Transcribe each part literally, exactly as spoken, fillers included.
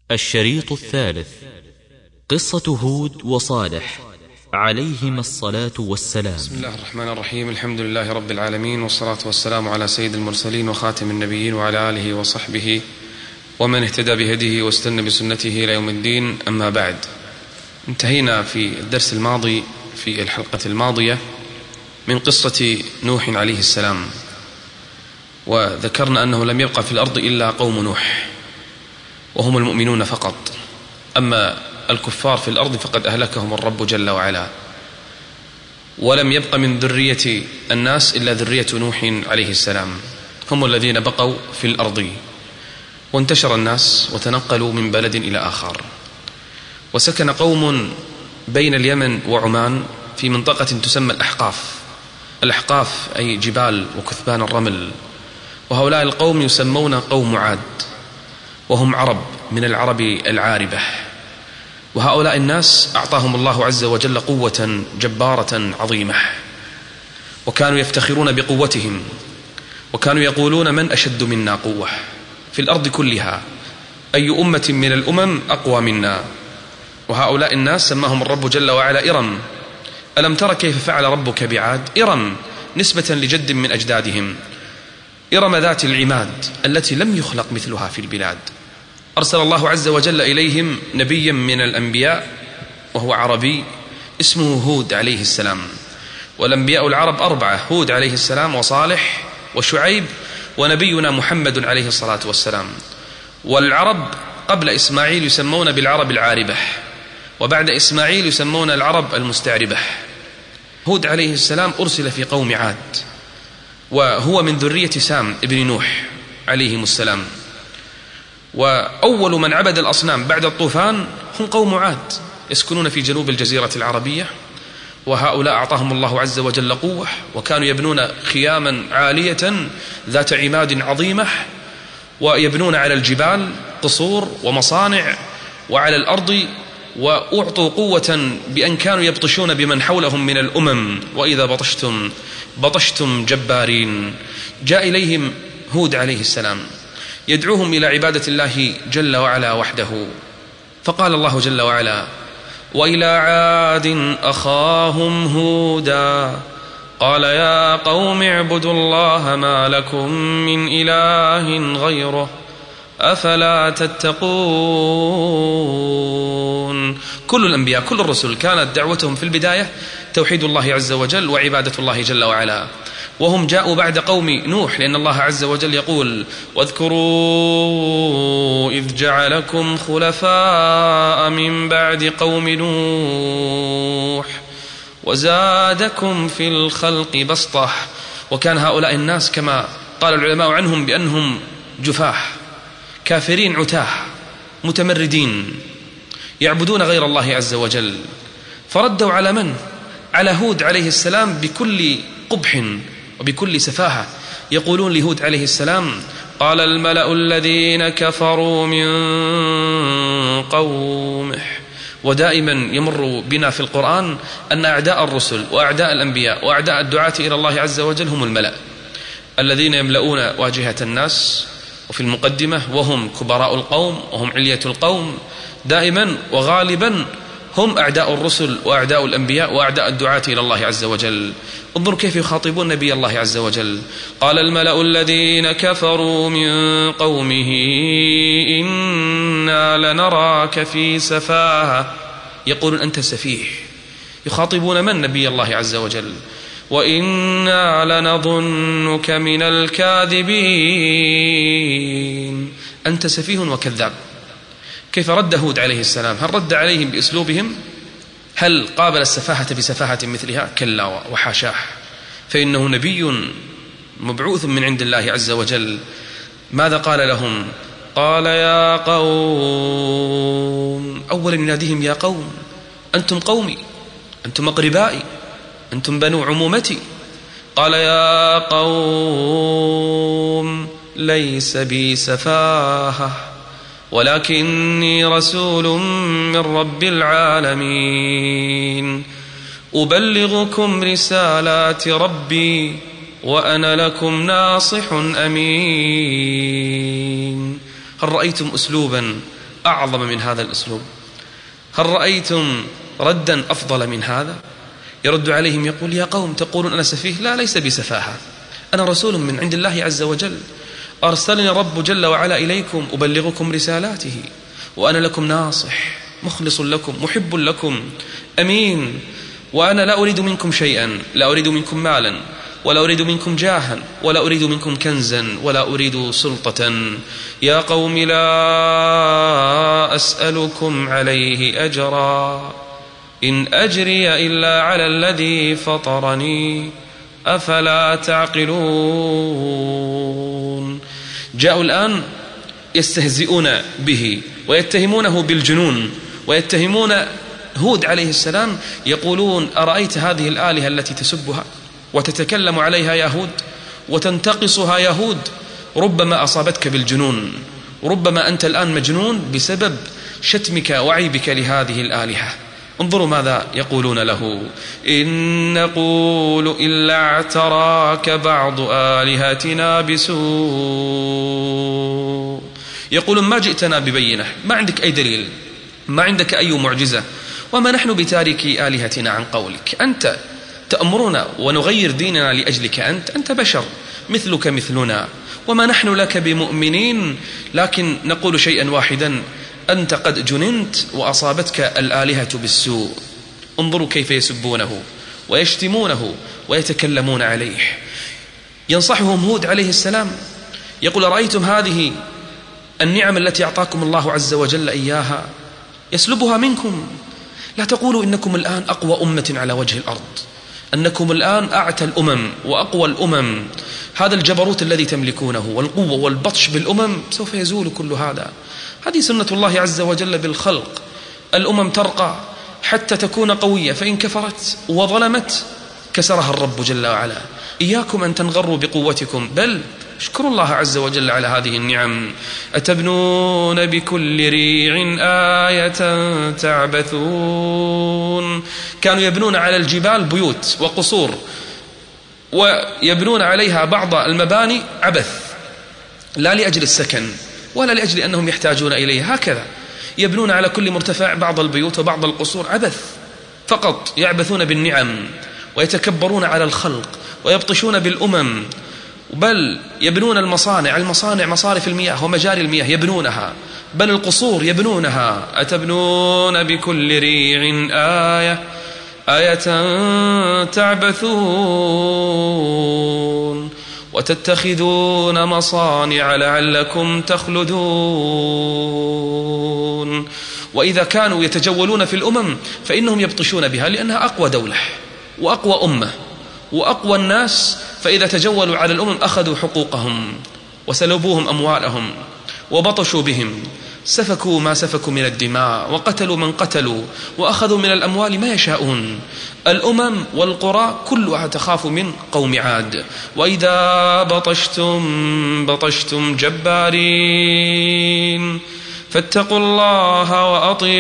الشريط الثالث: قصة هود وصالح عليهما الصلاة والسلام. بسم الله الرحمن الرحيم. الحمد لله رب العالمين، والصلاة والسلام على سيد المرسلين وخاتم النبيين وعلى آله وصحبه ومن اهتدى بهديه واستنى بسنته إلى يوم الدين. أما بعد، انتهينا في الدرس الماضي في الحلقة الماضية من قصة نوح عليه السلام، وذكرنا أنه لم يبقى في الأرض إلا قوم نوح وهم المؤمنون فقط، أما الكفار في الأرض فقد أهلكهم الرب جل وعلا، ولم يبق من ذرية الناس إلا ذرية نوح عليه السلام، هم الذين بقوا في الأرض. وانتشر الناس وتنقلوا من بلد إلى آخر، وسكن قوم بين اليمن وعمان في منطقة تسمى الأحقاف. الأحقاف أي جبال وكثبان الرمل، وهؤلاء القوم يسمون قوم عاد، وهم عرب من العرب العاربة. وهؤلاء الناس أعطاهم الله عز وجل قوة جبارة عظيمة، وكانوا يفتخرون بقوتهم، وكانوا يقولون: من أشد منا قوة في الأرض كلها، أي أمة من الأمم أقوى منا. وهؤلاء الناس سماهم الرب جل وعلا إرم. ألم تر كيف فعل ربك بعاد؟ إرم نسبة لجد من أجدادهم، إرم ذات العماد التي لم يخلق مثلها في البلاد. أرسل الله عز وجل إليهم نبيا من الأنبياء وهو عربي اسمه هود عليه السلام. والأنبياء العرب أربعة: هود عليه السلام، وصالح، وشعيب، ونبينا محمد عليه الصلاة والسلام. والعرب قبل إسماعيل يسمون بالعرب العاربة، وبعد إسماعيل يسمون العرب المستعربة. هود عليه السلام أرسل في قوم عاد، وهو من ذرية سام ابن نوح عليهم السلام. وأول من عبد الأصنام بعد الطوفان هم قوم عاد، يسكنون في جنوب الجزيرة العربية. وهؤلاء أعطاهم الله عز وجل قوة، وكانوا يبنون خياما عالية ذات عماد عظيمة، ويبنون على الجبال قصور ومصانع، وعلى الأرض. وأعطوا قوة بأن كانوا يبطشون بمن حولهم من الأمم، وإذا بطشتم بطشتم جبارين. جاء إليهم هود عليه السلام يدعوهم إلى عبادة الله جل وعلا وحده، فقال الله جل وعلا: وإلى عاد أخاهم هودا قال يا قوم اعبدوا الله ما لكم من إله غيره أفلا تتقون. كل الأنبياء كل الرسل كانت دعوتهم في البداية توحيد الله عز وجل وعبادة الله جل وعلا، وهم جاءوا بعد قوم نوح، لأن الله عز وجل يقول: واذكروا إذ جعلكم خلفاء من بعد قوم نوح وزادكم في الخلق بسطة. وكان هؤلاء الناس كما قال العلماء عنهم بأنهم جفاح، كافرين، عتاه، متمردين، يعبدون غير الله عز وجل. فردوا على من؟ على هود عليه السلام بكل قبح وبكل سفاهة. يقولون لهود عليه السلام: قال الملأ الذين كفروا من قومه. ودائما يمر بنا في القرآن أن أعداء الرسل وأعداء الأنبياء وأعداء الدعاة إلى الله عز وجل هم الملأ الذين يملؤون واجهة الناس، وفي المقدمة وهم كبراء القوم وهم علية القوم. دائما وغالبا هم أعداء الرسل وأعداء الأنبياء وأعداء الدعاة إلى الله عز وجل. انظروا كيف يخاطبون نبي الله عز وجل: قال الملأ الذين كفروا من قومه إنا لنراك في سفاهة. يقولون أنت سفيه. يخاطبون من؟ نبي الله عز وجل. وإنا لنظنك من الكاذبين، أنت سفيه وكذاب. كيف رد هود عليه السلام؟ هل رد عليهم بأسلوبهم؟ هل قابل السفاهة بسفاهة مثلها؟ كلا وحاشاه، فإنه نبي مبعوث من عند الله عز وجل. ماذا قال لهم؟ قال يا قوم، أولا يناديهم: يا قوم، أنتم قومي، أنتم أقربائي، أنتم بنو عمومتي. قال يا قوم ليس بي سفاهة ولكني رسول من رب العالمين أبلغكم رسالات ربي وأنا لكم ناصح أمين. هل رأيتم أسلوبا أعظم من هذا الأسلوب؟ هل رأيتم ردا أفضل من هذا؟ يرد عليهم يقول: يا قوم تقولون أنا سفيه؟ لا، ليس بسفاهة، أنا رسول من عند الله عز وجل، أرسلني رب جل وعلا إليكم أبلغكم رسالاته، وأنا لكم ناصح مخلص لكم محب لكم أمين، وأنا لا أريد منكم شيئا، لا أريد منكم مالا، ولا أريد منكم جاها، ولا أريد منكم كنزا، ولا أريد سلطة. يا قوم لا أسألكم عليه أجرا، إن أجري إلا على الذي فطرني، أفلا تعقلون. جاءوا الآن يستهزئون به ويتهمونه بالجنون، ويتهمون هود عليه السلام، يقولون: أرأيت هذه الآلهة التي تسبها وتتكلم عليها يا هود وتنتقصها يا هود؟ ربما أصابتك بالجنون، ربما أنت الآن مجنون بسبب شتمك وعيبك لهذه الآلهة. انظروا ماذا يقولون له: إن نقول إلا اعتراك بعض آلهتنا بسوء. يقولون: ما جئتنا ببينة، ما عندك أي دليل، ما عندك أي معجزة، وما نحن بتاركي آلهتنا عن قولك، أنت تأمرنا ونغير ديننا لأجلك، أنت أنت بشر مثلك مثلنا، وما نحن لك بمؤمنين، لكن نقول شيئا واحدا: أنت قد جننت وأصابتك الآلهة بالسوء. انظروا كيف يسبونه ويشتمونه ويتكلمون عليه. ينصحهم هود عليه السلام، يقول: رأيتم هذه النعم التي أعطاكم الله عز وجل إياها يسلبها منكم، لا تقولوا إنكم الآن أقوى أمة على وجه الأرض، أنكم الآن أعتى الأمم وأقوى الأمم، هذا الجبروت الذي تملكونه والقوة والبطش بالأمم سوف يزول كل هذا. هذه سنة الله عز وجل بالخلق، الأمم ترقى حتى تكون قوية، فإن كفرت وظلمت كسرها الرب جل وعلا. إياكم أن تنغروا بقوتكم، بل اشكروا الله عز وجل على هذه النعم. أتبنون بكل ريع آية تعبثون. كانوا يبنون على الجبال بيوت وقصور، ويبنون عليها بعض المباني عبث، لا لأجل السكن ولا لأجل أنهم يحتاجون إليه، هكذا يبنون على كل مرتفع بعض البيوت وبعض القصور عبث فقط، يعبثون بالنعم ويتكبرون على الخلق ويبطشون بالأمم، بل يبنون المصانع المصانع مصارف المياه ومجاري المياه يبنونها، بل القصور يبنونها. أتبنون بكل ريع آية آية تعبثون وتتخذون مصانع لعلكم تخلدون. وإذا كانوا يتجولون في الأمم فإنهم يبطشون بها، لأنها أقوى دولة وأقوى أمة وأقوى الناس، فإذا تجولوا على الأمم أخذوا حقوقهم وسلبوهم أموالهم وبطشوا بهم، سفكوا ما سفكوا من الدماء وقتلوا من قتلوا وأخذوا من الأموال ما يشاءون. الأمم والقرى كلها تخاف من قوم عاد. وإذا بطشتم بطشتم جبارين فاتقوا الله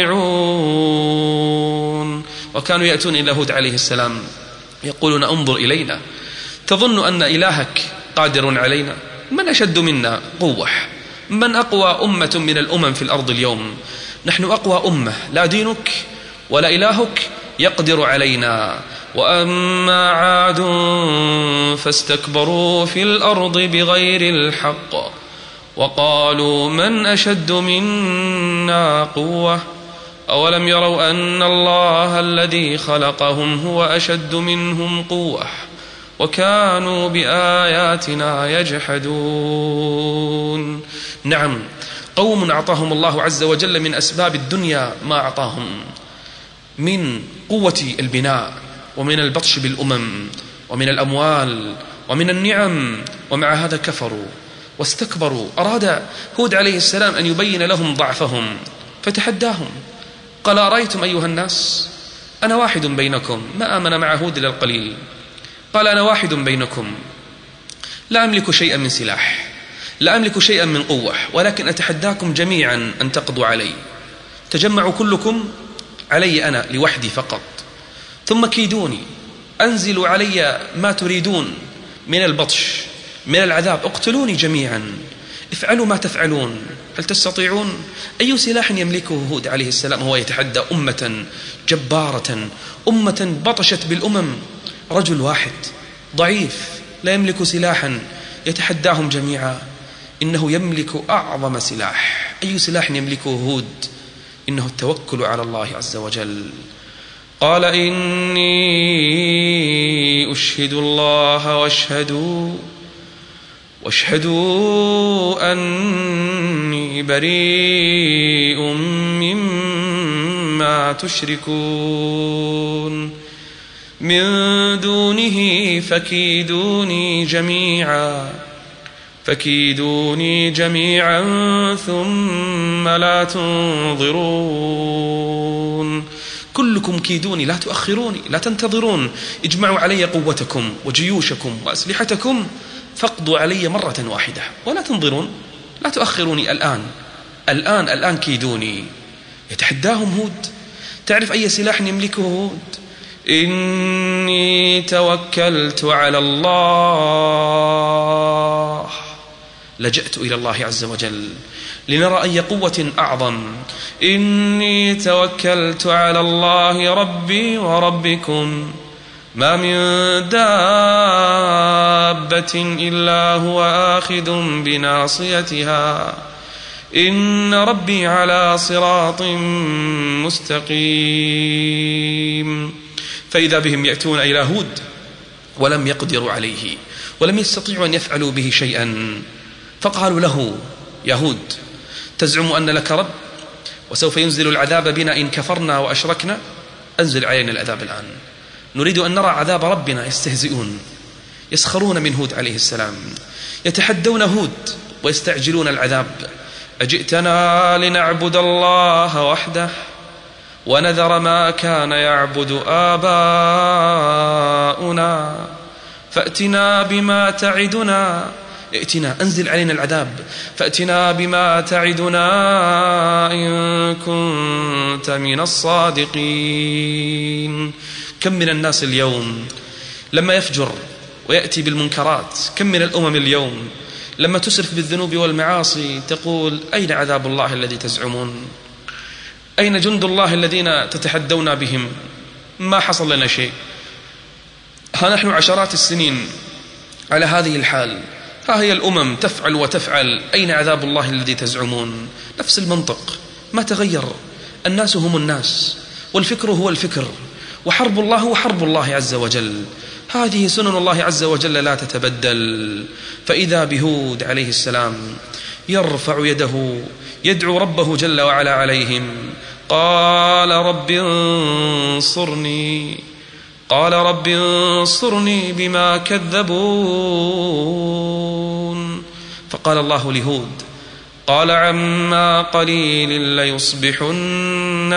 وأطيعون. وكانوا يأتون إلى هود عليه السلام يقولون: انظر إلينا، تظن أن إلهك قادر علينا؟ من أشد منا قوة؟ من أقوى أمة من الأمم في الأرض اليوم؟ نحن أقوى أمة، لا دينك ولا إلهك يقدر علينا. وأما عاد فاستكبروا في الأرض بغير الحق وقالوا من أشد منا قوة أولم يروا أن الله الذي خلقهم هو أشد منهم قوة وكانوا بآياتنا يجحدون. نعم، قوم أعطاهم الله عز وجل من أسباب الدنيا ما أعطاهم من قوة البناء ومن البطش بالأمم ومن الأموال ومن النعم، ومع هذا كفروا واستكبروا. أراد هود عليه السلام أن يبين لهم ضعفهم فتحداهم، قال: أرأيتم أيها الناس، أنا واحد بينكم. ما آمن مع هود إلا القليل. قال: أنا واحد بينكم، لا أملك شيئا من سلاح، لا أملك شيئا من قوة، ولكن أتحداكم جميعا أن تقضوا علي. تجمعوا كلكم علي أنا لوحدي فقط، ثم كيدوني، أنزلوا علي ما تريدون من البطش من العذاب، اقتلوني جميعا. افعلوا ما تفعلون، هل تستطيعون؟ أي سلاح يملكه هود عليه السلام؟ هو يتحدى أمة جبارة، أمة بطشت بالأمم، رجل واحد ضعيف لا يملك سلاحا يتحداهم جميعا، إنه يملك أعظم سلاح. أي سلاح يملكه هود؟ إنه التوكل على الله عز وجل. قال إني أشهد الله واشهدوا واشهدوا أني بريء مما تشركون من دونه فكيدوني جميعا فكيدوني جميعا ثم لا تنظرون. كلكم كيدوني لا تؤخروني لا تنتظرون، اجمعوا علي قوتكم وجيوشكم وأسلحتكم فاقضوا علي مرة واحدة ولا تنظرون، لا تؤخروني، الآن الآن الآن كيدوني. يتحداهم هود. تعرف أي سلاح يملكه هود؟ إني توكلت على الله، لجأت إلى الله عز وجل لنرى أي قوة أعظم. إني توكلت على الله ربي وربكم ما من دابة إلا هو آخذ بناصيتها إن ربي على صراط مستقيم. فإذا بهم يأتون إلى هود ولم يقدروا عليه ولم يستطيعوا أن يفعلوا به شيئا، فقالوا له يا هود تزعم أن لك رب وسوف ينزل العذاب بنا إن كفرنا وأشركنا؟ أنزل علينا العذاب الآن، نريد أن نرى عذاب ربنا. يستهزئون يسخرون من هود عليه السلام، يتحدون هود ويستعجلون العذاب. أجئتنا لنعبد الله وحده ونذر ما كان يعبد آباؤنا فأتنا بما تعدنا ائتنا أنزل علينا العذاب فأتنا بما تعدنا إن كنت من الصادقين. كم من الناس اليوم لما يفجر ويأتي بالمنكرات، كم من الأمم اليوم لما تسرف بالذنوب والمعاصي تقول أين عذاب الله الذي تزعمون؟ أين جند الله الذين تتحدون بهم؟ ما حصل لنا شيء، ها نحن عشرات السنين على هذه الحال، ها هي الأمم تفعل وتفعل، أين عذاب الله الذي تزعمون؟ نفس المنطق ما تغير، الناس هم الناس والفكر هو الفكر وحرب الله هو حرب الله عز وجل، هذه سنن الله عز وجل لا تتبدل. فإذا بهود عليه السلام يرفع يده يدعو ربه جل وعلا عليهم، قال رب انصرني قال رب انصرني بما كذبون. فقال الله لهود قال عما قليل ليصبحن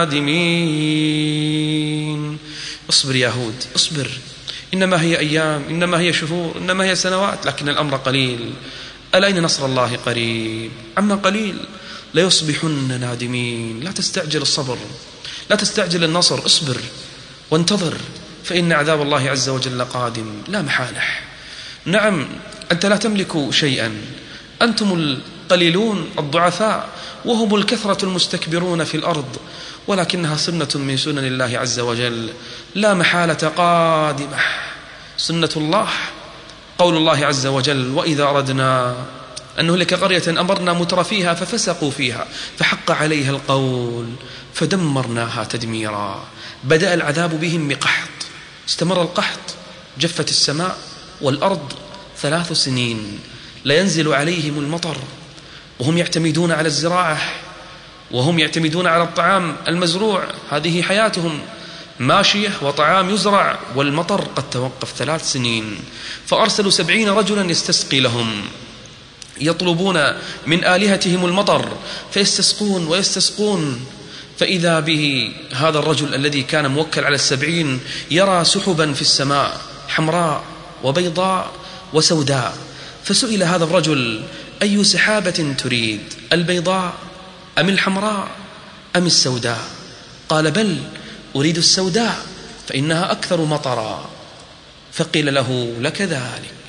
نادمين. اصبر يا هود اصبر، إنما هي أيام إنما هي شهور إنما هي سنوات، لكن الأمر قليل. ألا إن نصر الله قريب؟ عما قليل ليصبحن نادمين. لا تستعجل الصبر، لا تستعجل النصر، اصبر وانتظر، فإن عذاب الله عز وجل قادم لا محالة. نعم أنت لا تملك شيئا، أنتم القليلون الضعفاء وهم الكثرة المستكبرون في الأرض، ولكنها سنة من سنن الله عز وجل لا محالة قادمة. سنة الله قول الله عز وجل وإذا أردنا أن نهلك قرية أمرنا مترفيها ففسقوا فيها فحق عليها القول فدمرناها تدميرا. بدأ العذاب بهم بقحط، استمر القحط، جفت السماء والأرض ثلاث سنين لا ينزل عليهم المطر، وهم يعتمدون على الزراعة وهم يعتمدون على الطعام المزروع، هذه حياتهم، ماشية وطعام يزرع، والمطر قد توقف ثلاث سنين. فأرسلوا سبعين رجلا يستسقي لهم، يطلبون من آلهتهم المطر فيستسقون ويستسقون. فإذا به هذا الرجل الذي كان موكل على السبعين يرى سحبا في السماء حمراء وبيضاء وسوداء، فسئل هذا الرجل أي سحابة تريد، البيضاء أم الحمراء أم السوداء؟ قال بل أريد السوداء فإنها أكثر مطرا. فقيل له لك ذلك،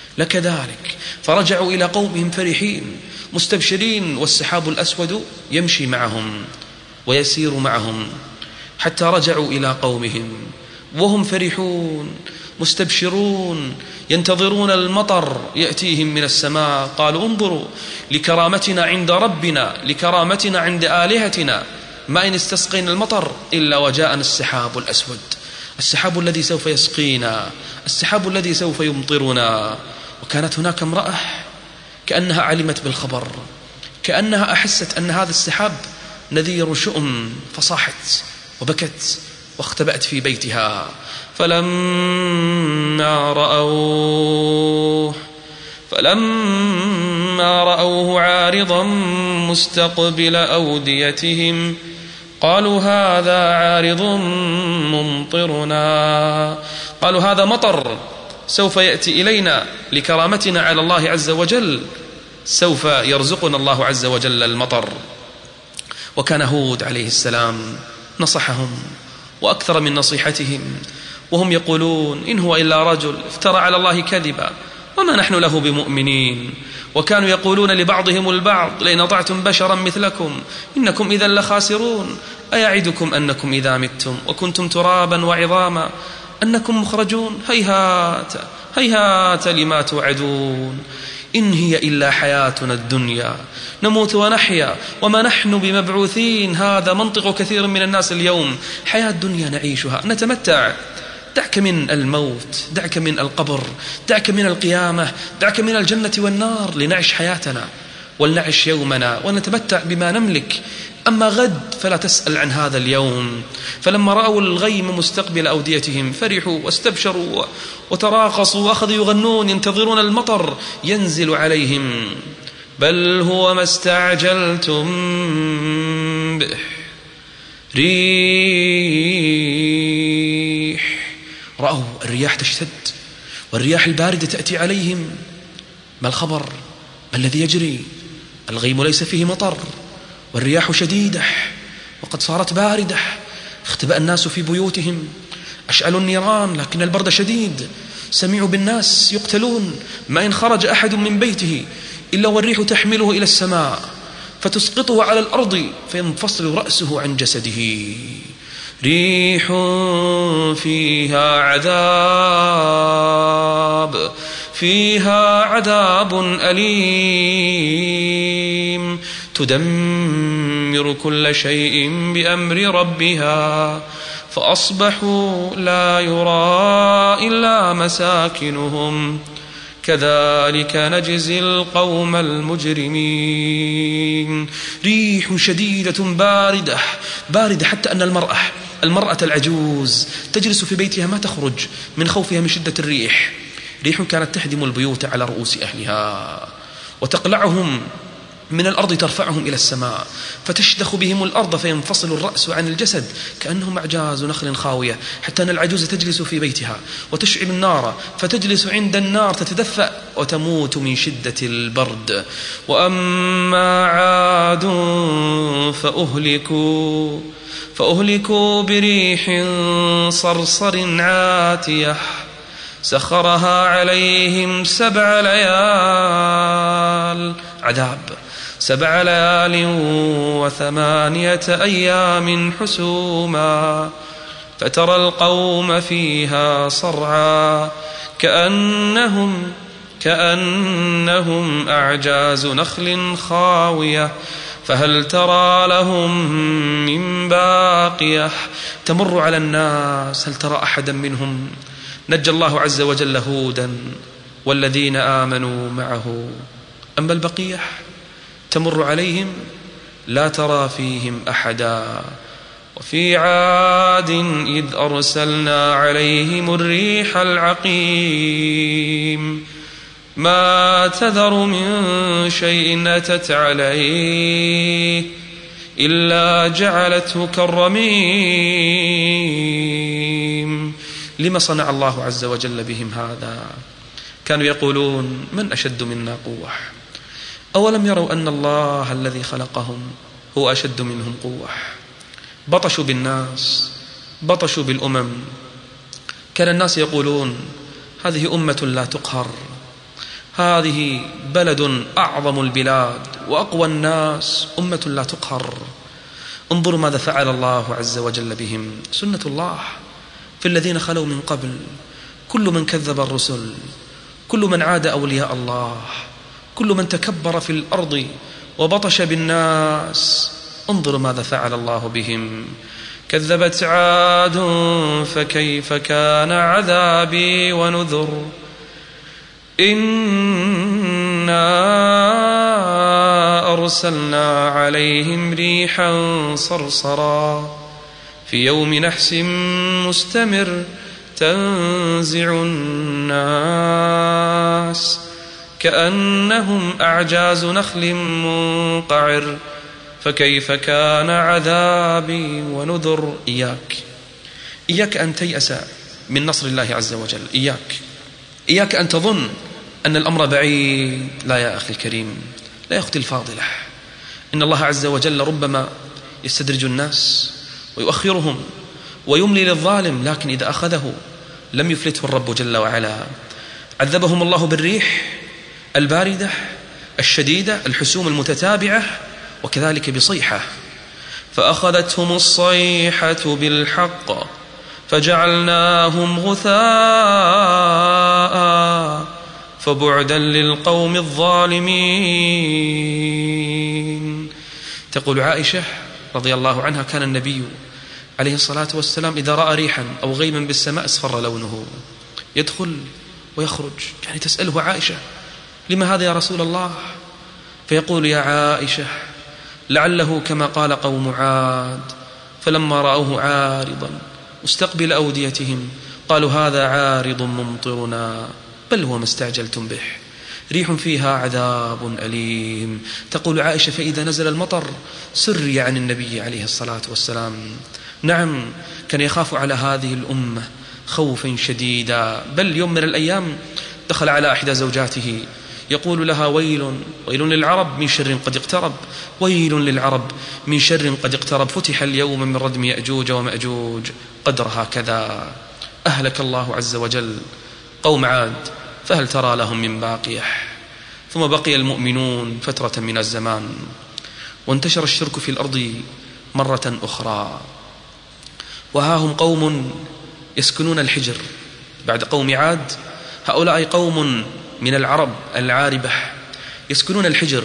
لك ذلك. فرجعوا إلى قومهم فرحين مستبشرين، والسحاب الأسود يمشي معهم ويسير معهم حتى رجعوا إلى قومهم وهم فرحون مستبشرون ينتظرون المطر يأتيهم من السماء. قالوا انظروا لكرامتنا عند ربنا، لكرامتنا عند آلهتنا، ما إن استسقينا المطر إلا وجاءنا السحاب الأسود، السحاب الذي سوف يسقينا، السحاب الذي سوف يمطرنا. وكانت هناك امرأة كأنها علمت بالخبر، كأنها أحست أن هذا السحاب نذير شؤم، فصاحت وبكت واختبأت في بيتها. فلما رأوه فلما رأوه عارضا مستقبل أوديتهم قالوا هذا عارض ممطرنا، قالوا هذا مطر سوف يأتي إلينا لكرامتنا على الله عز وجل، سوف يرزقنا الله عز وجل المطر. وكان هود عليه السلام نصحهم وأكثر من نصيحتهم، وهم يقولون إن هو إلا رجل افترى على الله كذبا وما نحن له بمؤمنين. وكانوا يقولون لبعضهم البعض لئن أطعتم بشرا مثلكم إنكم إذا لخاسرون، أيعدكم أنكم إذا متم وكنتم ترابا وعظاما أنكم مخرجون، هيهات هيهات لما توعدون، إن هي إلا حياتنا الدنيا نموت ونحيا وما نحن بمبعوثين. هذا منطق كثير من الناس اليوم، حياة الدنيا نعيشها نتمتع. دعك من الموت، دعك من القبر، دعك من القيامة، دعك من الجنة والنار، لنعيش حياتنا ولنعيش يومنا ونتمتع بما نملك. أما غد فلا تسأل عن هذا اليوم. فلما رأوا الغيم مستقبل أوديتهم فرحوا واستبشروا وتراقصوا وأخذوا يغنون ينتظرون المطر ينزل عليهم. بل هو ما استعجلتم به ريح. رأوا الرياح تشتد والرياح الباردة تأتي عليهم. ما الخبر؟ ما الذي يجري؟ الغيم ليس فيه مطر والرياح شديدة وقد صارت باردة. اختبأ الناس في بيوتهم، أشعلوا النيران لكن البرد شديد. سمعوا بالناس يقتلون، ما إن خرج أحد من بيته إلا والريح تحمله إلى السماء فتسقطه على الأرض فينفصل رأسه عن جسده. ريح فيها عذاب فيها عذاب أليم تدمر كل شيء بأمر ربها فأصبحوا لا يرى إلا مساكنهم كذلك نجزي القوم المجرمين. ريح شديدة باردة باردة حتى أن المرأة المرأة العجوز تجلس في بيتها ما تخرج من خوفها من شدة الريح. ريح كانت تهدم البيوت على رؤوس أهلها وتقلعهم من الأرض ترفعهم إلى السماء فتشدخ بهم الأرض فينفصل الرأس عن الجسد كأنهم أعجاز نخل خاوية. حتى أن العجوز تجلس في بيتها وتشعل النار فتجلس عند النار تتدفأ وتموت من شدة البرد. وأما عاد فأهلكوا فأهلكوا بريح صرصر عاتية سخرها عليهم سبع ليال عذاب سبع ليال وثمانية أيام حسوما فترى القوم فيها صرعا كأنهم كأنهم أعجاز نخل خاوية فهل ترى لهم من باقية. تمر على الناس هل ترى أحدا منهم؟ نجى الله عز وجل هودا والذين آمنوا معه. أما البقية تمر عليهم لا ترى فيهم أحدا. وفي عاد إذ أرسلنا عليهم الريح العقيم ما تذر من شيء أتت عليه إلا جعلته كالرميم. لما صنع الله عز وجل بهم هذا؟ كانوا يقولون من أشد منا قوة؟ أولم يروا أن الله الذي خلقهم هو أشد منهم قوة؟ بطشوا بالناس بطشوا بالأمم. كان الناس يقولون هذه أمة لا تقهر، هذه بلد أعظم البلاد وأقوى الناس، أمة لا تقهر. انظروا ماذا فعل الله عز وجل بهم. سنة الله في الذين خلوا من قبل، كل من كذب الرسل، كل من عاد أولياء الله، كل من تكبر في الأرض وبطش بالناس. انظروا ماذا فعل الله بهم. كذبت عاد فكيف كان عذابي ونذر. إنا أرسلنا عليهم ريحا صرصرا في يوم نحس مستمر تنزع الناس كأنهم أعجاز نخل منقعر فكيف كان عذابي ونذر. إياك إياك أن تيأس من نصر الله عز وجل. إياك إياك أن تظن أن الأمر بعيد. لا يا أخي الكريم، لا يا أختي الفاضلة، إن الله عز وجل ربما يستدرج الناس ويؤخرهم ويملي للظالم، لكن إذا أخذه لم يفلته الرب جل وعلا. عذبهم الله بالريح الباردة الشديدة الحسوم المتتابعة، وكذلك بصيحة، فأخذتهم الصيحة بالحق فجعلناهم غثاء فبعدا للقوم الظالمين. تقول عائشة رضي الله عنها: كان النبي عليه الصلاة والسلام إذا رأى ريحا أو غيما بالسماء اصفر لونه، يدخل ويخرج. يعني تسأله عائشة: لما هذا يا رسول الله؟ فيقول: يا عائشة، لعله كما قال قوم عاد فلما رأوه عارضا مستقبل أوديتهم قالوا هذا عارض ممطرنا بل هو ما استعجلتم به ريح فيها عذاب أليم. تقول عائشة: فإذا نزل المطر سري عن النبي عليه الصلاة والسلام. نعم، كان يخاف على هذه الأمة خوفا شديدا، بل يوم من الأيام دخل على إحدى زوجاته يقول لها: ويل ويل للعرب من شر قد اقترب، ويل للعرب من شر قد اقترب، فتح اليوم من ردم يأجوج ومأجوج قدرها كذا. أهلك الله عز وجل قوم عاد فهل ترى لهم من باقية. ثم بقي المؤمنون فترة من الزمان، وانتشر الشرك في الأرض مرة أخرى، وها هم قوم يسكنون الحجر بعد قوم عاد. هؤلاء قوم من العرب العاربة يسكنون الحجر،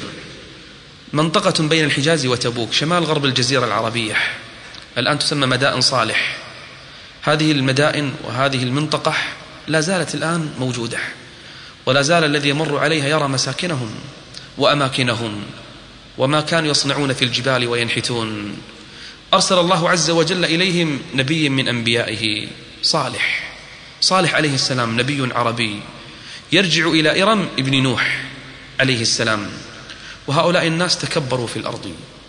منطقة بين الحجاز وتبوك شمال غرب الجزيرة العربية، الآن تسمى مدائن صالح. هذه المدائن وهذه المنطقة لا زالت الآن موجودة، ولا زال الذي يمر عليها يرى مساكنهم وأماكنهم وما كانوا يصنعون في الجبال وينحتون. أرسل الله عز وجل إليهم نبي من أنبيائه، صالح صالح عليه السلام، نبي عربي يرجع إلى إرم ابن نوح عليه السلام. وهؤلاء الناس تكبروا في الأرض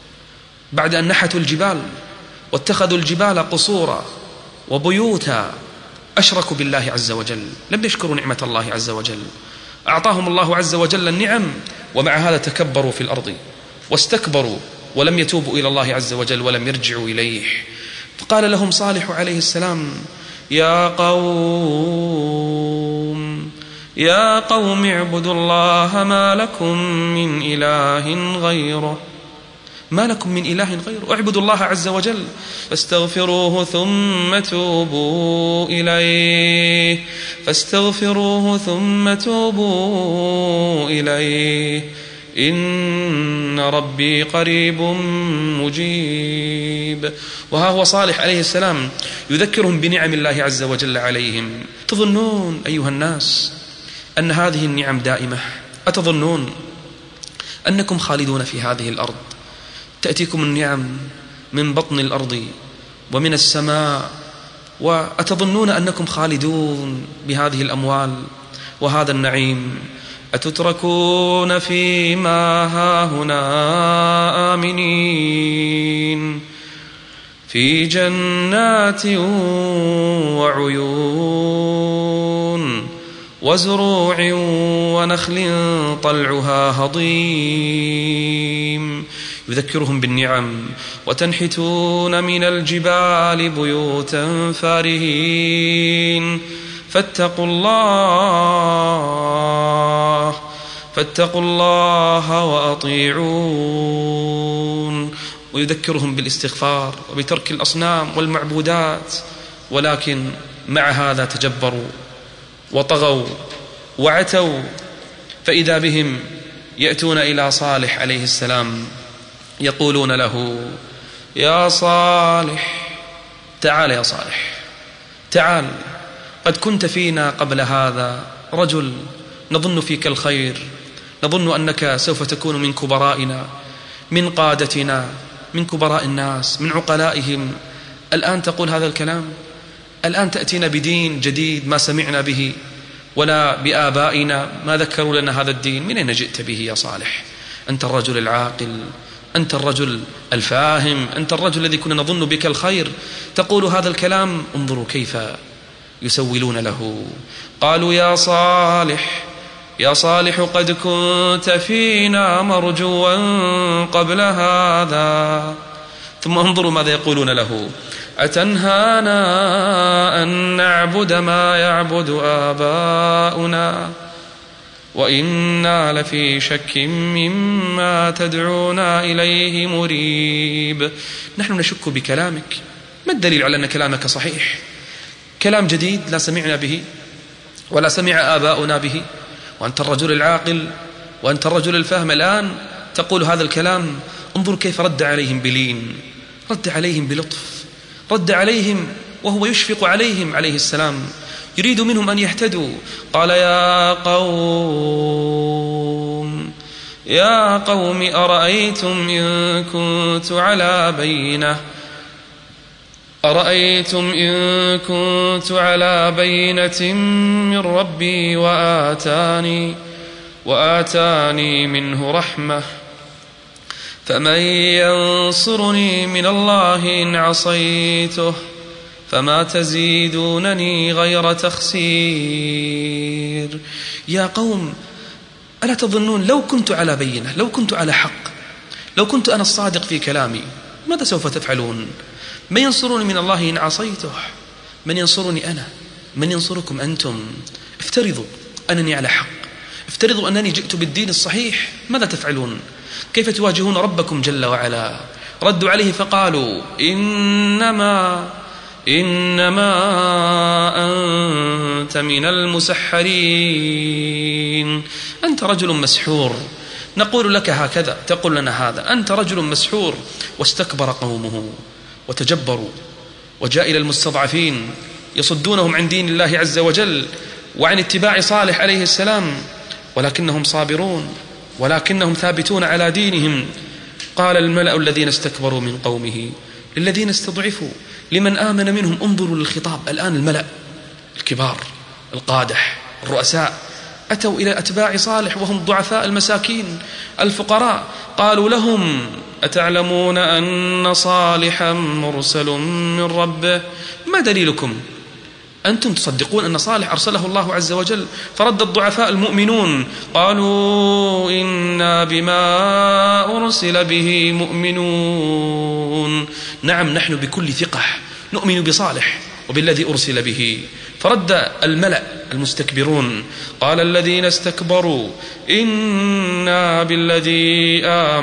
بعد أن نحتوا الجبال واتخذوا الجبال قصورا وبيوتا، أشركوا بالله عز وجل، لم يشكروا نعمة الله عز وجل. أعطاهم الله عز وجل النعم، ومع هذا تكبروا في الأرض واستكبروا ولم يتوبوا إلى الله عز وجل ولم يرجعوا إليه. فقال لهم صالح عليه السلام: يا قوم يا قوم اعبدوا الله ما لكم من إله غيره ما لكم من إله غيره اعبدوا الله عز وجل فاستغفروه ثم توبوا إليه فاستغفروه ثم توبوا إليه إن ربي قريب مجيب. وها هو صالح عليه السلام يذكرهم بنعم الله عز وجل عليهم. تظنون أيها الناس أن هذه النعم دائمة؟ أتظنون أنكم خالدون في هذه الأرض؟ تأتيكم النعم من بطن الأرض ومن السماء، وأتظنون أنكم خالدون بهذه الأموال وهذا النعيم؟ أتتركون فيما هاهنا آمنين في جنات وعيون وزروع ونخل طلعها هضيم يذكرهم بالنعم، وتنحتون من الجبال بيوتا فارهين فاتقوا الله فاتقوا الله وأطيعون، ويذكرهم بالاستغفار وبترك الأصنام والمعبودات. ولكن مع هذا تجبروا وطغوا وعتوا، فإذا بهم يأتون إلى صالح عليه السلام يقولون له: يا صالح، تعال يا صالح، تعال، قد كنت فينا قبل هذا رجل نظن فيك الخير، نظن أنك سوف تكون من كبرائنا، من قادتنا، من كبراء الناس، من عقلائهم. الآن تقول هذا الكلام؟ الآن تأتينا بدين جديد ما سمعنا به ولا بآبائنا ما ذكروا لنا هذا الدين. من أين جئت به يا صالح؟ أنت الرجل العاقل، أنت الرجل الفاهم، أنت الرجل الذي كنا نظن بك الخير، تقول هذا الكلام؟ انظروا كيف يسولون له. قالوا: يا صالح، يا صالح، قد كنت فينا مرجوا قبل هذا. ثم انظروا ماذا يقولون له: أتنهانا أن نعبد ما يعبد آباؤنا وإنا لفي شك مما تدعونا إليه مريب. نحن نشك بكلامك، ما الدليل على أن كلامك صحيح؟ كلام جديد لا سمعنا به ولا سمع آباؤنا به، وأنت الرجل العاقل وأنت الرجل الفاهم، الآن تقول هذا الكلام. انظر كيف رد عليهم بلين، رد عليهم بلطف، رد عليهم وهو يشفق عليهم عليه السلام، يريد منهم أن يهتدوا. قال: يا قوم يا قوم أرأيتم إن كنت على بينة أرأيتم إن كنت على بينة من ربي وآتاني وآتاني منه رحمة، فمن ينصرني من الله إن عصيته، فما تزيدونني غير تخسير. يا قوم، ألا تظنون لو كنت على بينة، لو كنت على حق، لو كنت أنا الصادق في كلامي، ماذا سوف تفعلون؟ من ينصرني من الله إن عصيته؟ من ينصرني أنا؟ من ينصركم أنتم؟ افترضوا أنني على حق، افترضوا أنني جئت بالدين الصحيح، ماذا تفعلون؟ كيف تواجهون ربكم جل وعلا؟ ردوا عليه فقالوا: إنما إنما أنت من المسحرين، أنت رجل مسحور، نقول لك هكذا تقول لنا هذا، أنت رجل مسحور. واستكبر قومه وتجبروا، وجاء إلى المستضعفين يصدونهم عن دين الله عز وجل وعن اتباع صالح عليه السلام، ولكنهم صابرون، ولكنهم ثابتون على دينهم. قال الملأ الذين استكبروا من قومه للذين استضعفوا لمن آمن منهم، انظروا للخطاب الآن، الملأ الكبار القادح الرؤساء أتوا إلى أتباع صالح وهم ضعفاء المساكين الفقراء، قالوا لهم: أتعلمون أن صالحا مرسل من ربه؟ ما دليلكم؟ أنتم تصدقون أن صالح أرسله الله عز وجل؟ فرد الضعفاء المؤمنون قالوا: إنا بما أرسل به مؤمنون. نعم، نحن بكل ثقة نؤمن بصالح وبالذي أرسل به. فرد الملأ المستكبرون قال الذين استكبروا: إنا بالذي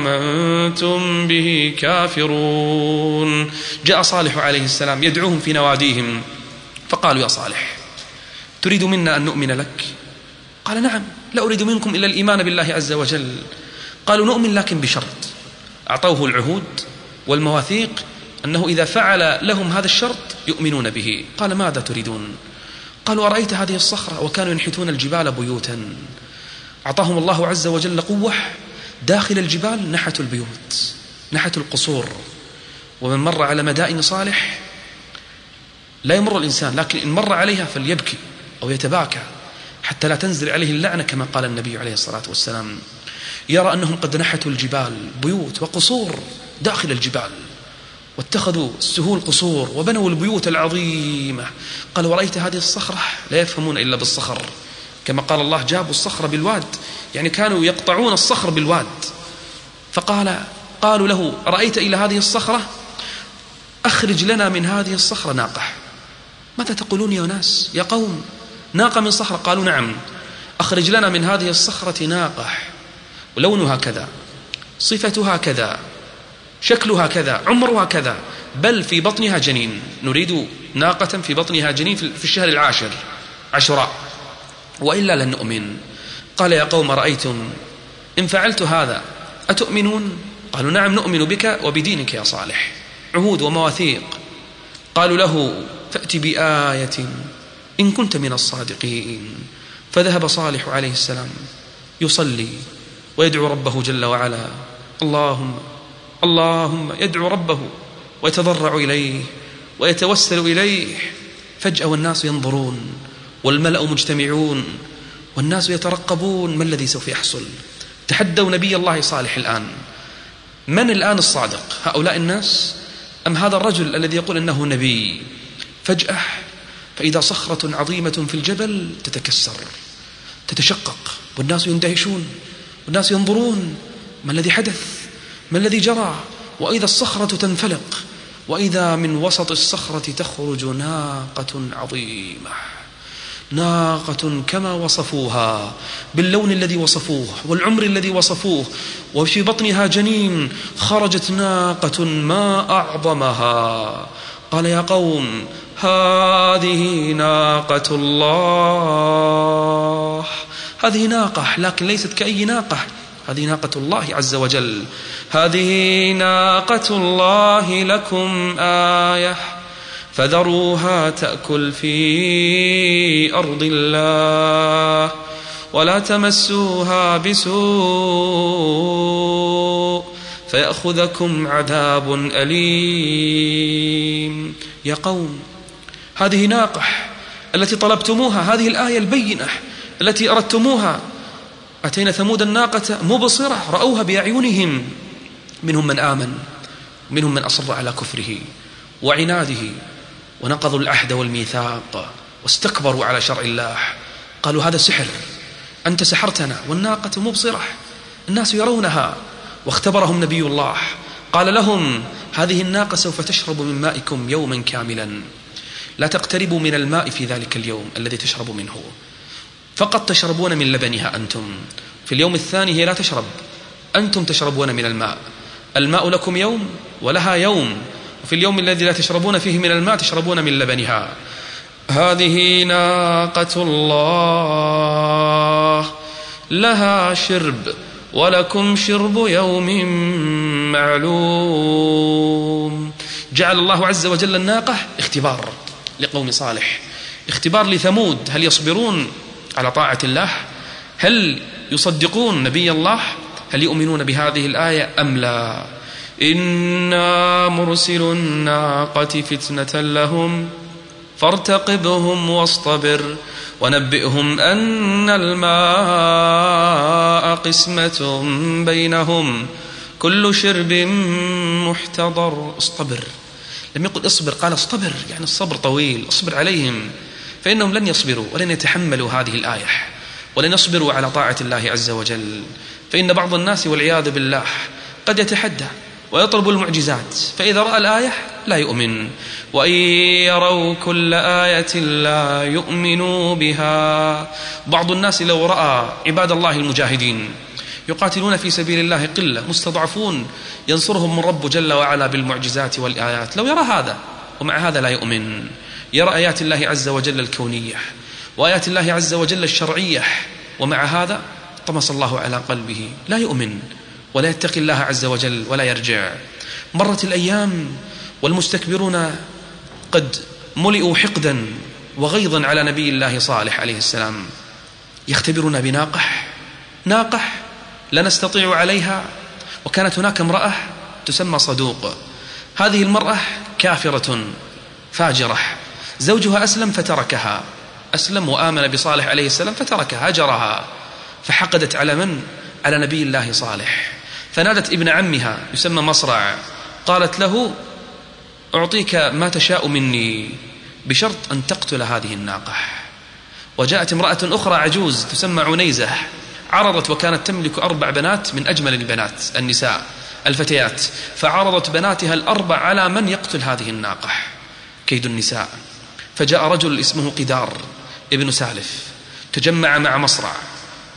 آمنتم به كافرون. جاء صالح عليه السلام يدعوهم في نواديهم، فقالوا: يا صالح، تريد منا أن نؤمن لك؟ قال: نعم، لا أريد منكم إلا الإيمان بالله عز وجل. قالوا: نؤمن لكن بشرط. أعطوه العهود والمواثيق أنه إذا فعل لهم هذا الشرط يؤمنون به. قال: ماذا تريدون؟ قالوا: أرأيت هذه الصخرة؟ وكانوا ينحتون الجبال بيوتا، أعطاهم الله عز وجل قوة داخل الجبال، نحتوا البيوت، نحتوا القصور. ومن مر على مدائن صالح لا يمر الإنسان، لكن إن مر عليها فليبكي أو يتباكى حتى لا تنزل عليه اللعنة، كما قال النبي عليه الصلاة والسلام. يرى أنهم قد نحتوا الجبال بيوت وقصور داخل الجبال، واتخذوا السهول قصور وبنوا البيوت العظيمة. قال: ورأيت هذه الصخرة؟ لا يفهمون إلا بالصخر، كما قال الله: جابوا الصخر بالواد، يعني كانوا يقطعون الصخر بالواد. فقال قالوا له: رأيت إلى هذه الصخرة؟ أخرج لنا من هذه الصخرة ناقة. ماذا تقولون يا ناس يا قوم؟ ناقة من صخرة؟ قالوا: نعم. أخرج لنا من هذه الصخرة ناقة ولونها كذا، صفتها كذا، شكلها كذا، عمرها كذا، بل في بطنها جنين، نريد ناقة في بطنها جنين في الشهر العاشر عشراء، وإلا لن نؤمن. قال يا قوم رأيتم إن فعلت هذا أتؤمنون؟ قالوا نعم نؤمن بك وبدينك يا صالح، عهود ومواثيق. قالوا له فأت بآية إن كنت من الصادقين. فذهب صالح عليه السلام يصلي ويدعو ربه جل وعلا، اللهم اللهم، يدعو ربه ويتضرع إليه ويتوسل إليه. فجأة والناس ينظرون والملأ مجتمعون والناس يترقبون ما الذي سوف يحصل. تحدوا نبي الله صالح الآن، من الآن الصادق، هؤلاء الناس أم هذا الرجل الذي يقول إنه نبي؟ فجأة فإذا صخرة عظيمة في الجبل تتكسر تتشقق والناس يندهشون والناس ينظرون ما الذي حدث، ما الذي جرى؟ وإذا الصخرة تنفلق وإذا من وسط الصخرة تخرج ناقة عظيمة، ناقة كما وصفوها باللون الذي وصفوه والعمر الذي وصفوه، وفي بطنها جنين. خرجت ناقة ما أعظمها. قال يا قوم هذه ناقة الله، هذه ناقة لكن ليست كأي ناقة، هذه ناقة الله عز وجل. هذه ناقة الله لكم آية فذروها تأكل في أرض الله ولا تمسوها بسوء فيأخذكم عذاب أليم. يا قوم هذه ناقة التي طلبتموها، هذه الآية البينة التي أردتموها. أتينا ثمود الناقة مبصرة، رأوها بأعينهم، منهم من آمن ومنهم من أصر على كفره وعناده ونقضوا العهد والميثاق واستكبروا على شرع الله. قالوا هذا سحر، أنت سحرتنا، والناقة مبصرة الناس يرونها. واختبرهم نبي الله قال لهم هذه الناقة سوف تشرب من مائكم يوما كاملا، لا تقتربوا من الماء في ذلك اليوم الذي تشرب منه، فقط تشربون من لبنها أنتم. في اليوم الثاني هي لا تشرب، أنتم تشربون من الماء، الماء لكم يوم ولها يوم، وفي اليوم الذي لا تشربون فيه من الماء تشربون من لبنها. هذه ناقة الله لها شرب ولكم شرب يوم معلوم. جعل الله عز وجل الناقة اختبار لقوم صالح، اختبار لثمود، هل يصبرون على طاعة الله؟ هل يصدقون نبي الله؟ هل يؤمنون بهذه الآية أم لا؟ إنا مرسل الناقة فتنة لهم فارتقبهم واصطبر ونبئهم أن الماء قسمة بينهم كل شرب محتضر. اصطبر، لم يقل اصبر، قال اصطبر، يعني الصبر طويل، اصبر عليهم فإنهم لن يصبروا ولن يتحملوا هذه الآية ولن يصبروا على طاعة الله عز وجل. فإن بعض الناس والعياذ بالله قد يتحدى ويطلب المعجزات، فإذا رأى الآية لا يؤمن، وإن يروا كل آية لا يؤمنوا بها. بعض الناس لو رأى عباد الله المجاهدين يقاتلون في سبيل الله قلة مستضعفون ينصرهم من رب جل وعلا بالمعجزات والآيات، لو يرى هذا ومع هذا لا يؤمن، يرى آيات الله عز وجل الكونية وآيات الله عز وجل الشرعية، ومع هذا طمس الله على قلبه، لا يؤمن ولا يتقي الله عز وجل ولا يرجع. مرت الأيام والمستكبرون قد ملئوا حقدا وغيظا على نبي الله صالح عليه السلام، يختبرون بناقة، ناقة لا نستطيع عليها. وكانت هناك امرأة تسمى صدوق، هذه المرأة كافرة فاجرة، زوجها أسلم فتركها، أسلم وآمن بصالح عليه السلام فتركها، هجرها، فحقدت على من؟ على نبي الله صالح. فنادت ابن عمها يسمى مصرع، قالت له أعطيك ما تشاء مني بشرط أن تقتل هذه الناقة. وجاءت امرأة أخرى عجوز تسمى عنيزة، عرضت وكانت تملك أربع بنات من أجمل البنات النساء الفتيات، فعرضت بناتها الأربع على من يقتل هذه الناقة. كيد النساء. فجاء رجل اسمه قدار ابن سالف، تجمع مع مصرع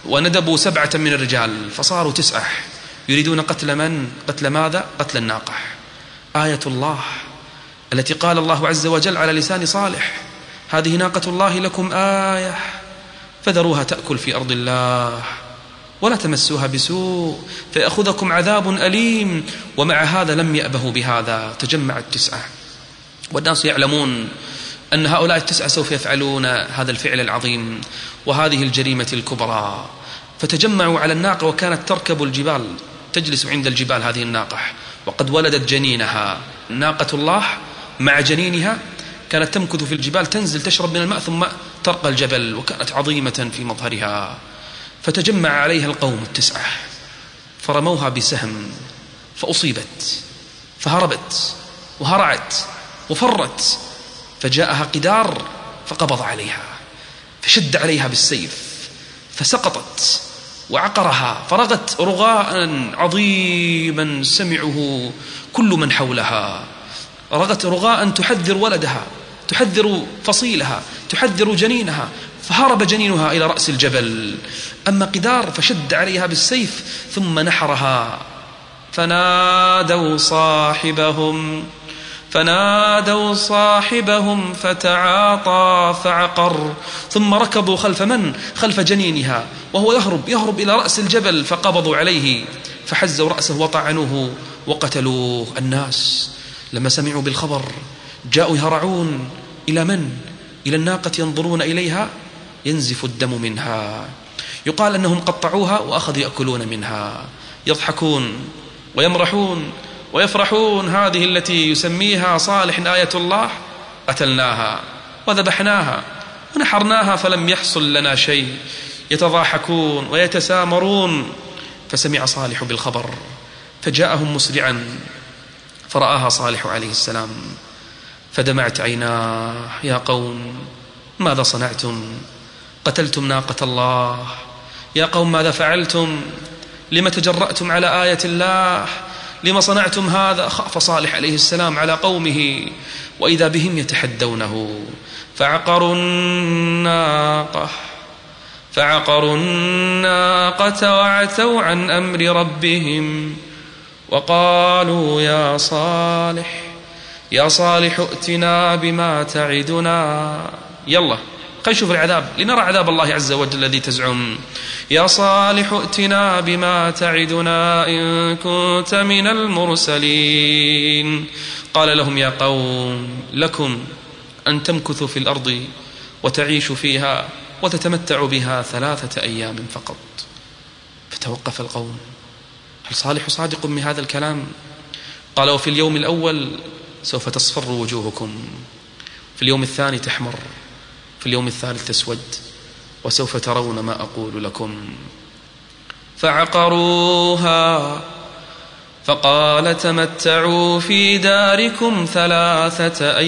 وندبوا سبعة من الرجال فصاروا تسعة يريدون قتل من؟ قتل ماذا؟ قتل الناقة. آية الله التي قال الله عز وجل على لسان صالح: هذه ناقة الله لكم آية فذروها تأكل في أرض الله ولا تمسوها بسوء فيأخذكم عذاب أليم. ومع هذا لم يأبهوا بهذا، تجمع التسعة والناس يعلمون أن هؤلاء التسعة سوف يفعلون هذا الفعل العظيم وهذه الجريمة الكبرى، فتجمعوا على الناقة وكانت تركب الجبال، تجلس عند الجبال هذه الناقة وقد ولدت جنينها. ناقة الله مع جنينها كانت تمكث في الجبال، تنزل تشرب من الماء ثم ترقى الجبل، وكانت عظيمة في مظهرها. فتجمع عليها القوم التسعة فرموها بسهم فأصيبت فهربت وهرعت وفرت، فجاءها قدار فقبض عليها فشد عليها بالسيف فسقطت وعقرها فرغت رغاء عظيما سمعه كل من حولها. رغت رغاء تحذر ولدها، تحذر فصيلها، تحذر جنينها، فهرب جنينها إلى رأس الجبل. أما قدار فشد عليها بالسيف ثم نحرها. فنادوا صاحبهم فنادوا صاحبهم فتعاطى فعقر، ثم ركضوا خلف من؟ خلف جنينها وهو يهرب يهرب إلى رأس الجبل، فقبضوا عليه فحزوا رأسه وطعنوه وقتلوه. الناس لما سمعوا بالخبر جاءوا يهرعون إلى من؟ إلى الناقة، ينظرون إليها ينزف الدم منها. يقال أنهم قطعوها وأخذوا يأكلون منها، يضحكون ويمرحون ويفرحون. هذه التي يسميها صالح آية الله قتلناها وذبحناها ونحرناها فلم يحصل لنا شيء. يتضاحكون ويتسامرون. فسمع صالح بالخبر فجاءهم مسرعا فرآها صالح عليه السلام فدمعت عيناه: يا قوم ماذا صنعتم؟ قتلتم ناقة الله. يا قوم ماذا فعلتم؟ لما تجرأتم على آية الله؟ لما صنعتم هذا؟ خاف صالح عليه السلام على قومه وإذا بهم يتحدونه. فعقروا الناقة فعقروا الناقة وعتوا عن أمر ربهم وقالوا: يا صالح يا صالح ائتنا بما تعدنا. يلا خلينا نشوف العذاب لنرى عذاب الله عز وجل الذي تزعم. يا صالح ائتنا بما تعدنا إن كنت من المرسلين. قال لهم: يا قوم لكم أن تمكثوا في الأرض وتعيشوا فيها وتتمتعوا بها ثلاثة أيام فقط. فتوقف القوم: هل صالح صادق من هذا الكلام؟ قال: وفي اليوم الأول سوف تصفر وجوهكم، في اليوم الثاني تحمر، في اليوم الثالث تسود، وسوف ترون ما أقول لكم. فعقروها فقال: تمتعوا في داركم ثلاثة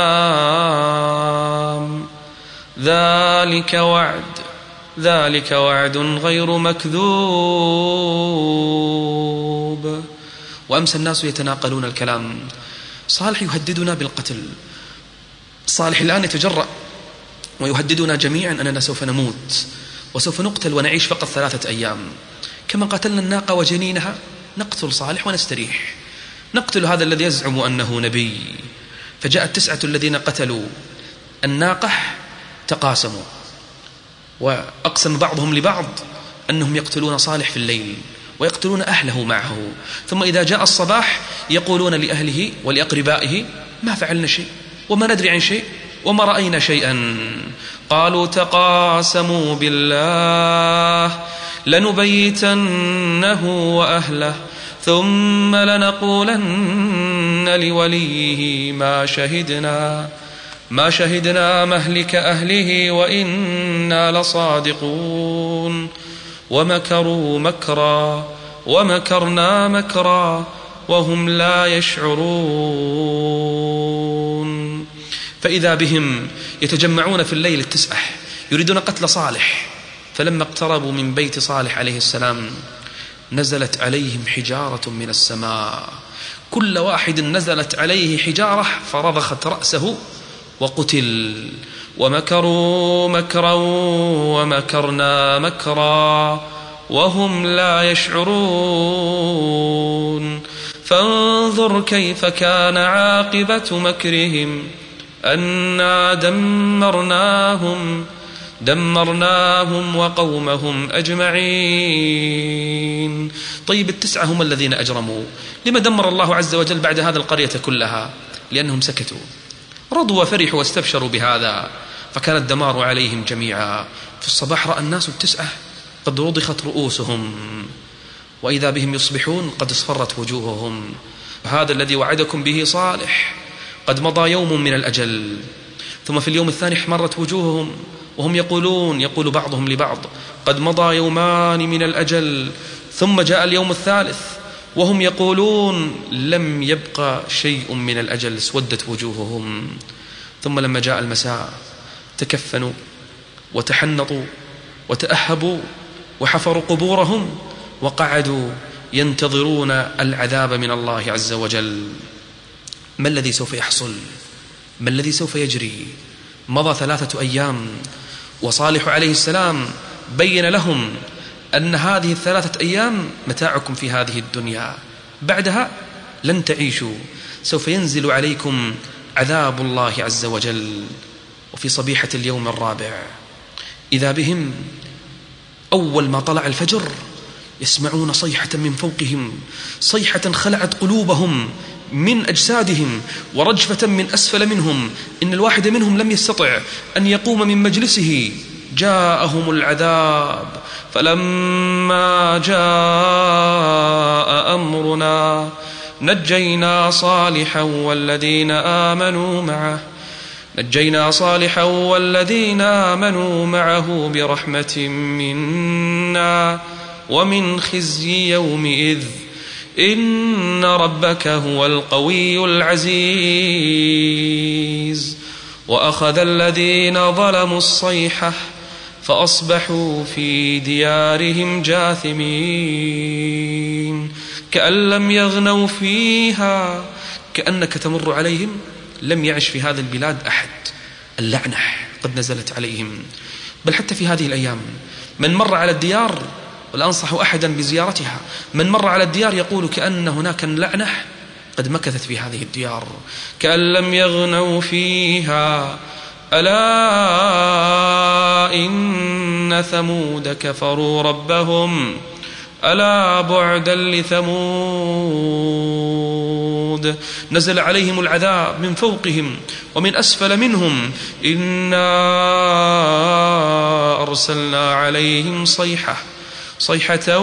أيام ذلك وعد ذلك وعد غير مكذوب. وأمس الناس يتناقلون الكلام. صالح يهددنا بالقتل، صالح الآن يتجرأ ويهددنا جميعا أننا سوف نموت وسوف نقتل ونعيش فقط ثلاثة أيام. كما قتلنا الناقة وجنينها نقتل صالح ونستريح، نقتل هذا الذي يزعم أنه نبي. فجاء التسعة الذين قتلوا الناقة تقاسموا وأقسم بعضهم لبعض أنهم يقتلون صالح في الليل ويقتلون أهله معه، ثم إذا جاء الصباح يقولون لأهله ولأقربائه: ما فعلنا شيء وما ندري عن شيء وما رأينا شيئا. قالوا: تقاسموا بالله لنبيتنه وأهله ثم لنقولن لوليه ما شهدنا ما شهدنا مهلك أهله وإنا لصادقون. ومكروا مكرا ومكرنا مكرا وهم لا يشعرون. فإذا بهم يتجمعون في الليل التسعة يريدون قتل صالح. فلما اقتربوا من بيت صالح عليه السلام نزلت عليهم حجارة من السماء، كل واحد نزلت عليه حجارة فرضخت رأسه وقتل ومكروا مكرا ومكرنا مكرا وهم لا يشعرون فانظر كيف كان عاقبة مكرهم أنا دمرناهم دمرناهم وقومهم أجمعين. طيب التسعة هم الذين أجرموا، لما دمر الله عز وجل بعد هذا القرية كلها؟ لأنهم سكتوا، رضوا وفرحوا واستبشروا بهذا، فكان الدمار عليهم جميعا. في الصباح رأى الناس التسعة قد رضخت رؤوسهم، وإذا بهم يصبحون قد اصفرت وجوههم. هذا الذي وعدكم به صالح، قد مضى يوم من الأجل. ثم في اليوم الثاني احمرت وجوههم وهم يقولون، يقول بعضهم لبعض قد مضى يومان من الأجل. ثم جاء اليوم الثالث وهم يقولون لم يبقى شيء من الأجل، اسودت وجوههم. ثم لما جاء المساء تكفنوا وتحنطوا وتأهبوا وحفروا قبورهم وقعدوا ينتظرون العذاب من الله عز وجل. ما الذي سوف يحصل؟ ما الذي سوف يجري؟ مضى ثلاثة أيام وصالح عليه السلام بين لهم أن هذه الثلاثة أيام متاعكم في هذه الدنيا، بعدها لن تعيشوا، سوف ينزل عليكم عذاب الله عز وجل. وفي صبيحة اليوم الرابع إذا بهم أول ما طلع الفجر يسمعون صيحة من فوقهم، صيحة خلعت قلوبهم من أجسادهم، ورجفة من أسفل منهم، إن الواحد منهم لم يستطع أن يقوم من مجلسه. جاءهم العذاب، فلما جاء أمرنا نجينا صالحا والذين آمنوا معه نجينا صالحا والذين آمنوا معه برحمة منا ومن خزي يومئذ إن ربك هو القوي العزيز. وأخذ الذين ظلموا الصيحة فأصبحوا في ديارهم جاثمين كأن لم يغنوا فيها، كأنك تمر عليهم لم يعش في هذه البلاد أحد. اللعنة قد نزلت عليهم. بل حتى في هذه الأيام من مر على الديار، ولا أنصح أحدا بزيارتها، من مر على الديار يقول كأن هناك لعنة قد مكثت في هذه الديار، كأن لم يغنوا فيها. ألا إن ثمود كفروا ربهم ألا بعدا لثمود. نزل عليهم العذاب من فوقهم ومن أسفل منهم. إنا أرسلنا عليهم صيحة صيحة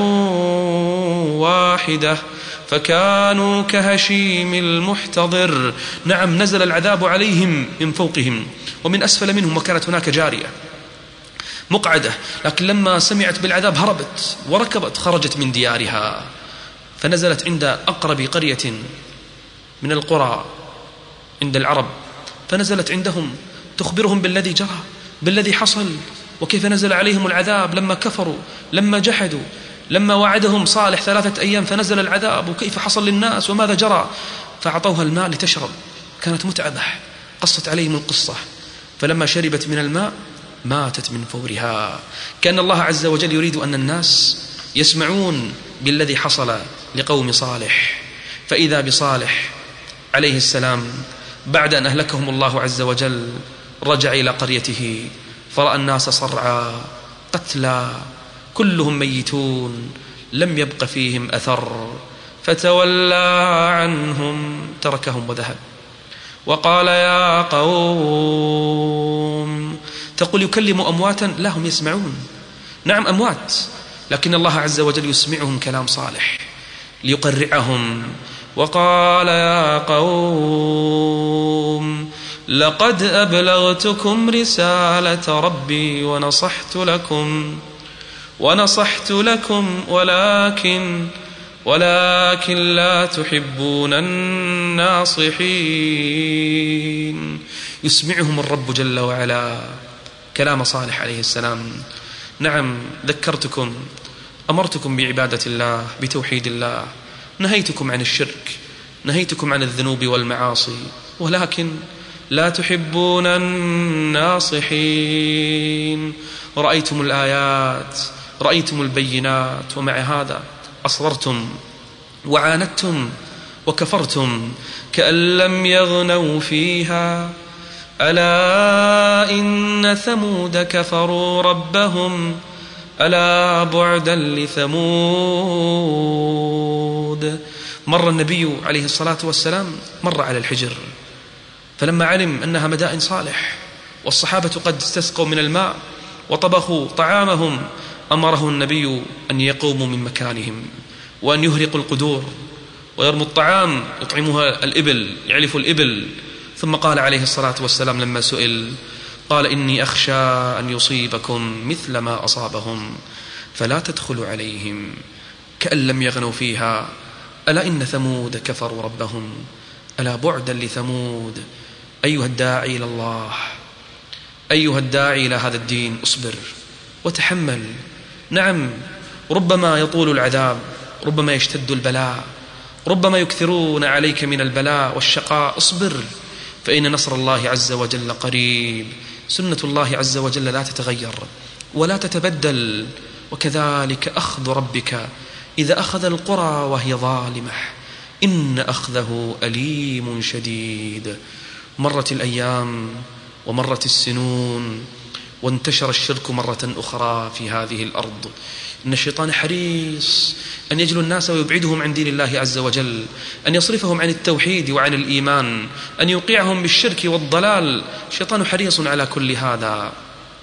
واحدة فكانوا كهشيم المحتضر. نعم، نزل العذاب عليهم من فوقهم ومن أسفل منهم، وكانت هناك جارية مقعدة، لكن لما سمعت بالعذاب هربت وركبت، خرجت من ديارها فنزلت عند أقرب قرية من القرى عند العرب، فنزلت عندهم تخبرهم بالذي جرى، بالذي حصل، وكيف نزل عليهم العذاب لما كفروا، لما جحدوا، لما وعدهم صالح ثلاثة أيام فنزل العذاب، وكيف حصل للناس وماذا جرى. فأعطوها الماء لتشرب، كانت متعبة، قصت عليهم القصة، فلما شربت من الماء ماتت من فورها. كان الله عز وجل يريد أن الناس يسمعون بالذي حصل لقوم صالح. فإذا بصالح عليه السلام بعد أن أهلكهم الله عز وجل رجع إلى قريته فرأى الناس صرعى قتلى كلهم ميتون لم يبق فيهم أثر، فتولى عنهم تركهم وذهب وقال يا قوم. تقول يكلم أمواتا؟ لا، هم يسمعون، نعم أموات، لكن الله عز وجل يسمعهم كلام صالح ليقرعهم. وقال يا قوم لقد أبلغتكم رسالة ربي ونصحت لكم ونصحت لكم ولكن ولكن لا تحبون الناصحين. يسمعهم الرب جل وعلا كلام صالح عليه السلام. نعم، ذكرتكم، أمرتكم بعبادة الله، بتوحيد الله، نهيتكم عن الشرك، نهيتكم عن الذنوب والمعاصي، ولكن لا تحبون الناصحين. رأيتم الآيات، رأيتم البينات، ومع هذا أصررتم وعاندتم وكفرتم كأن لم يغنوا فيها. ألا إن ثمود كفروا ربهم ألا بعدا لثمود. مر النبي عليه الصلاة والسلام مر على الحجر، فلما علم أنها مدائن صالح والصحابة قد استسقوا من الماء وطبخوا طعامهم، أمره النبي أن يقوموا من مكانهم وأن يهرقوا القدور ويرموا الطعام يطعمها الإبل، يعلفوا الإبل. ثم قال عليه الصلاة والسلام لما سئل، قال إني أخشى أن يصيبكم مثل ما أصابهم فلا تدخلوا عليهم كأن لم يغنوا فيها. ألا إن ثمود كفروا ربهم ألا بعدا لثمود. أيها الداعي إلى الله، أيها الداعي إلى هذا الدين، اصبر وتحمل. نعم، ربما يطول العذاب، ربما يشتد البلاء، ربما يكثرون عليك من البلاء والشقاء. اصبر، فإن نصر الله عز وجل قريب. سنة الله عز وجل لا تتغير ولا تتبدل. وكذلك أخذ ربك إذا أخذ القرى وهي ظالمة إن أخذه أليم شديد. مرت الأيام ومرت السنون وانتشر الشرك مرة أخرى في هذه الأرض. إن الشيطان حريص أن يجلو الناس ويبعدهم عن دين الله عز وجل، أن يصرفهم عن التوحيد وعن الإيمان، أن يوقعهم بالشرك والضلال. الشيطان حريص على كل هذا.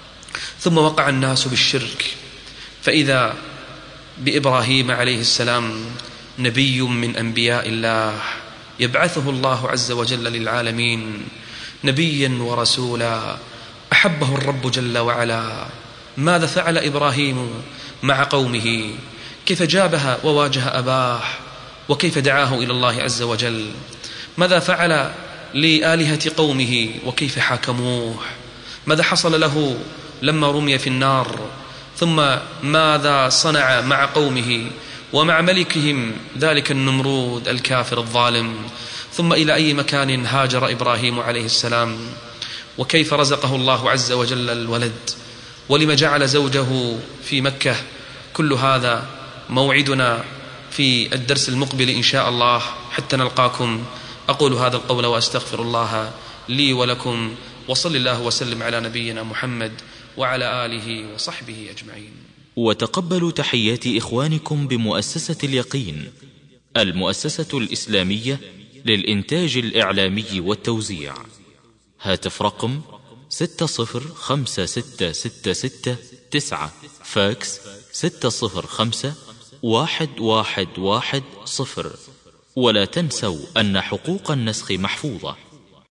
ثم وقع الناس بالشرك، فإذا بإبراهيم عليه السلام نبي من أنبياء الله يبعثه الله عز وجل للعالمين نبيا ورسولا، أحبه الرب جل وعلا. ماذا فعل إبراهيم مع قومه؟ كيف جابها وواجه أباه، وكيف دعاه إلى الله عز وجل؟ ماذا فعل لآلهة قومه وكيف حاكموه؟ ماذا حصل له لما رمي في النار؟ ثم ماذا صنع مع قومه ومع ملكهم ذلك النمرود الكافر الظالم؟ ثم إلى أي مكان هاجر إبراهيم عليه السلام؟ وكيف رزقه الله عز وجل الولد؟ ولما جعل زوجه في مكة؟ كل هذا موعدنا في الدرس المقبل إن شاء الله، حتى نلقاكم. أقول هذا القول وأستغفر الله لي ولكم، وصل الله وسلم على نبينا محمد وعلى آله وصحبه أجمعين. وتقبلوا تحيات إخوانكم بمؤسسة اليقين، المؤسسة الإسلامية للإنتاج الإعلامي والتوزيع. هاتف رقم ستة صفر خمسة ستة ستة ستة تسعة، فاكس ستة صفر خمسة واحد واحد واحد صفر. ولا تنسوا أن حقوق النسخ محفوظة.